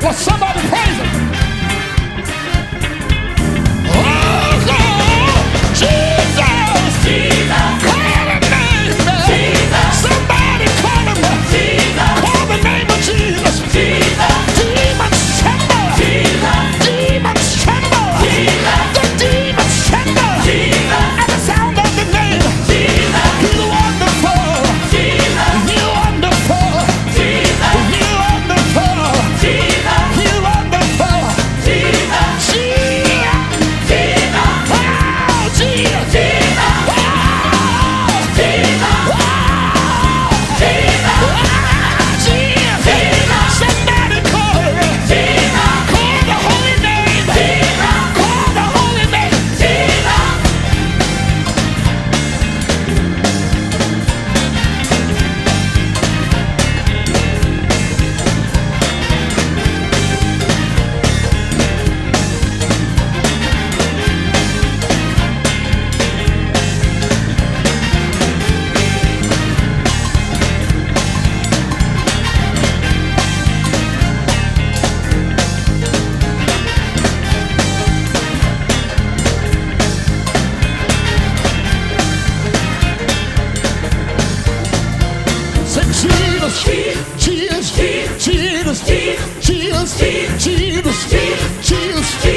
Well, somebody praise him. Oh, God. Jesus. Jesus. Call the name. Jesus. Somebody call him. Jesus. Call the name of Jesus. Jesus. Demons tremble. Jesus. Demons tremble. Jesus. The demons tremble. Jesus. At the sound of the name. Jesus. You're wonderful. Jesus. You're wonderful. Jesus. You're wonderful. Jesus. You're wonderful. Jesus. Jesus. Jesus. Oh, Jesus. Jesus. Oh, Jesus. Oh, Jesus. Jesus. Somebody call him. Jesus. Call the holy name. Jesus. Call the holy name. Jesus. Say Jesus, Jesus, Jesus, Jesus, Jesus, Jesus, Jesus, Jesus.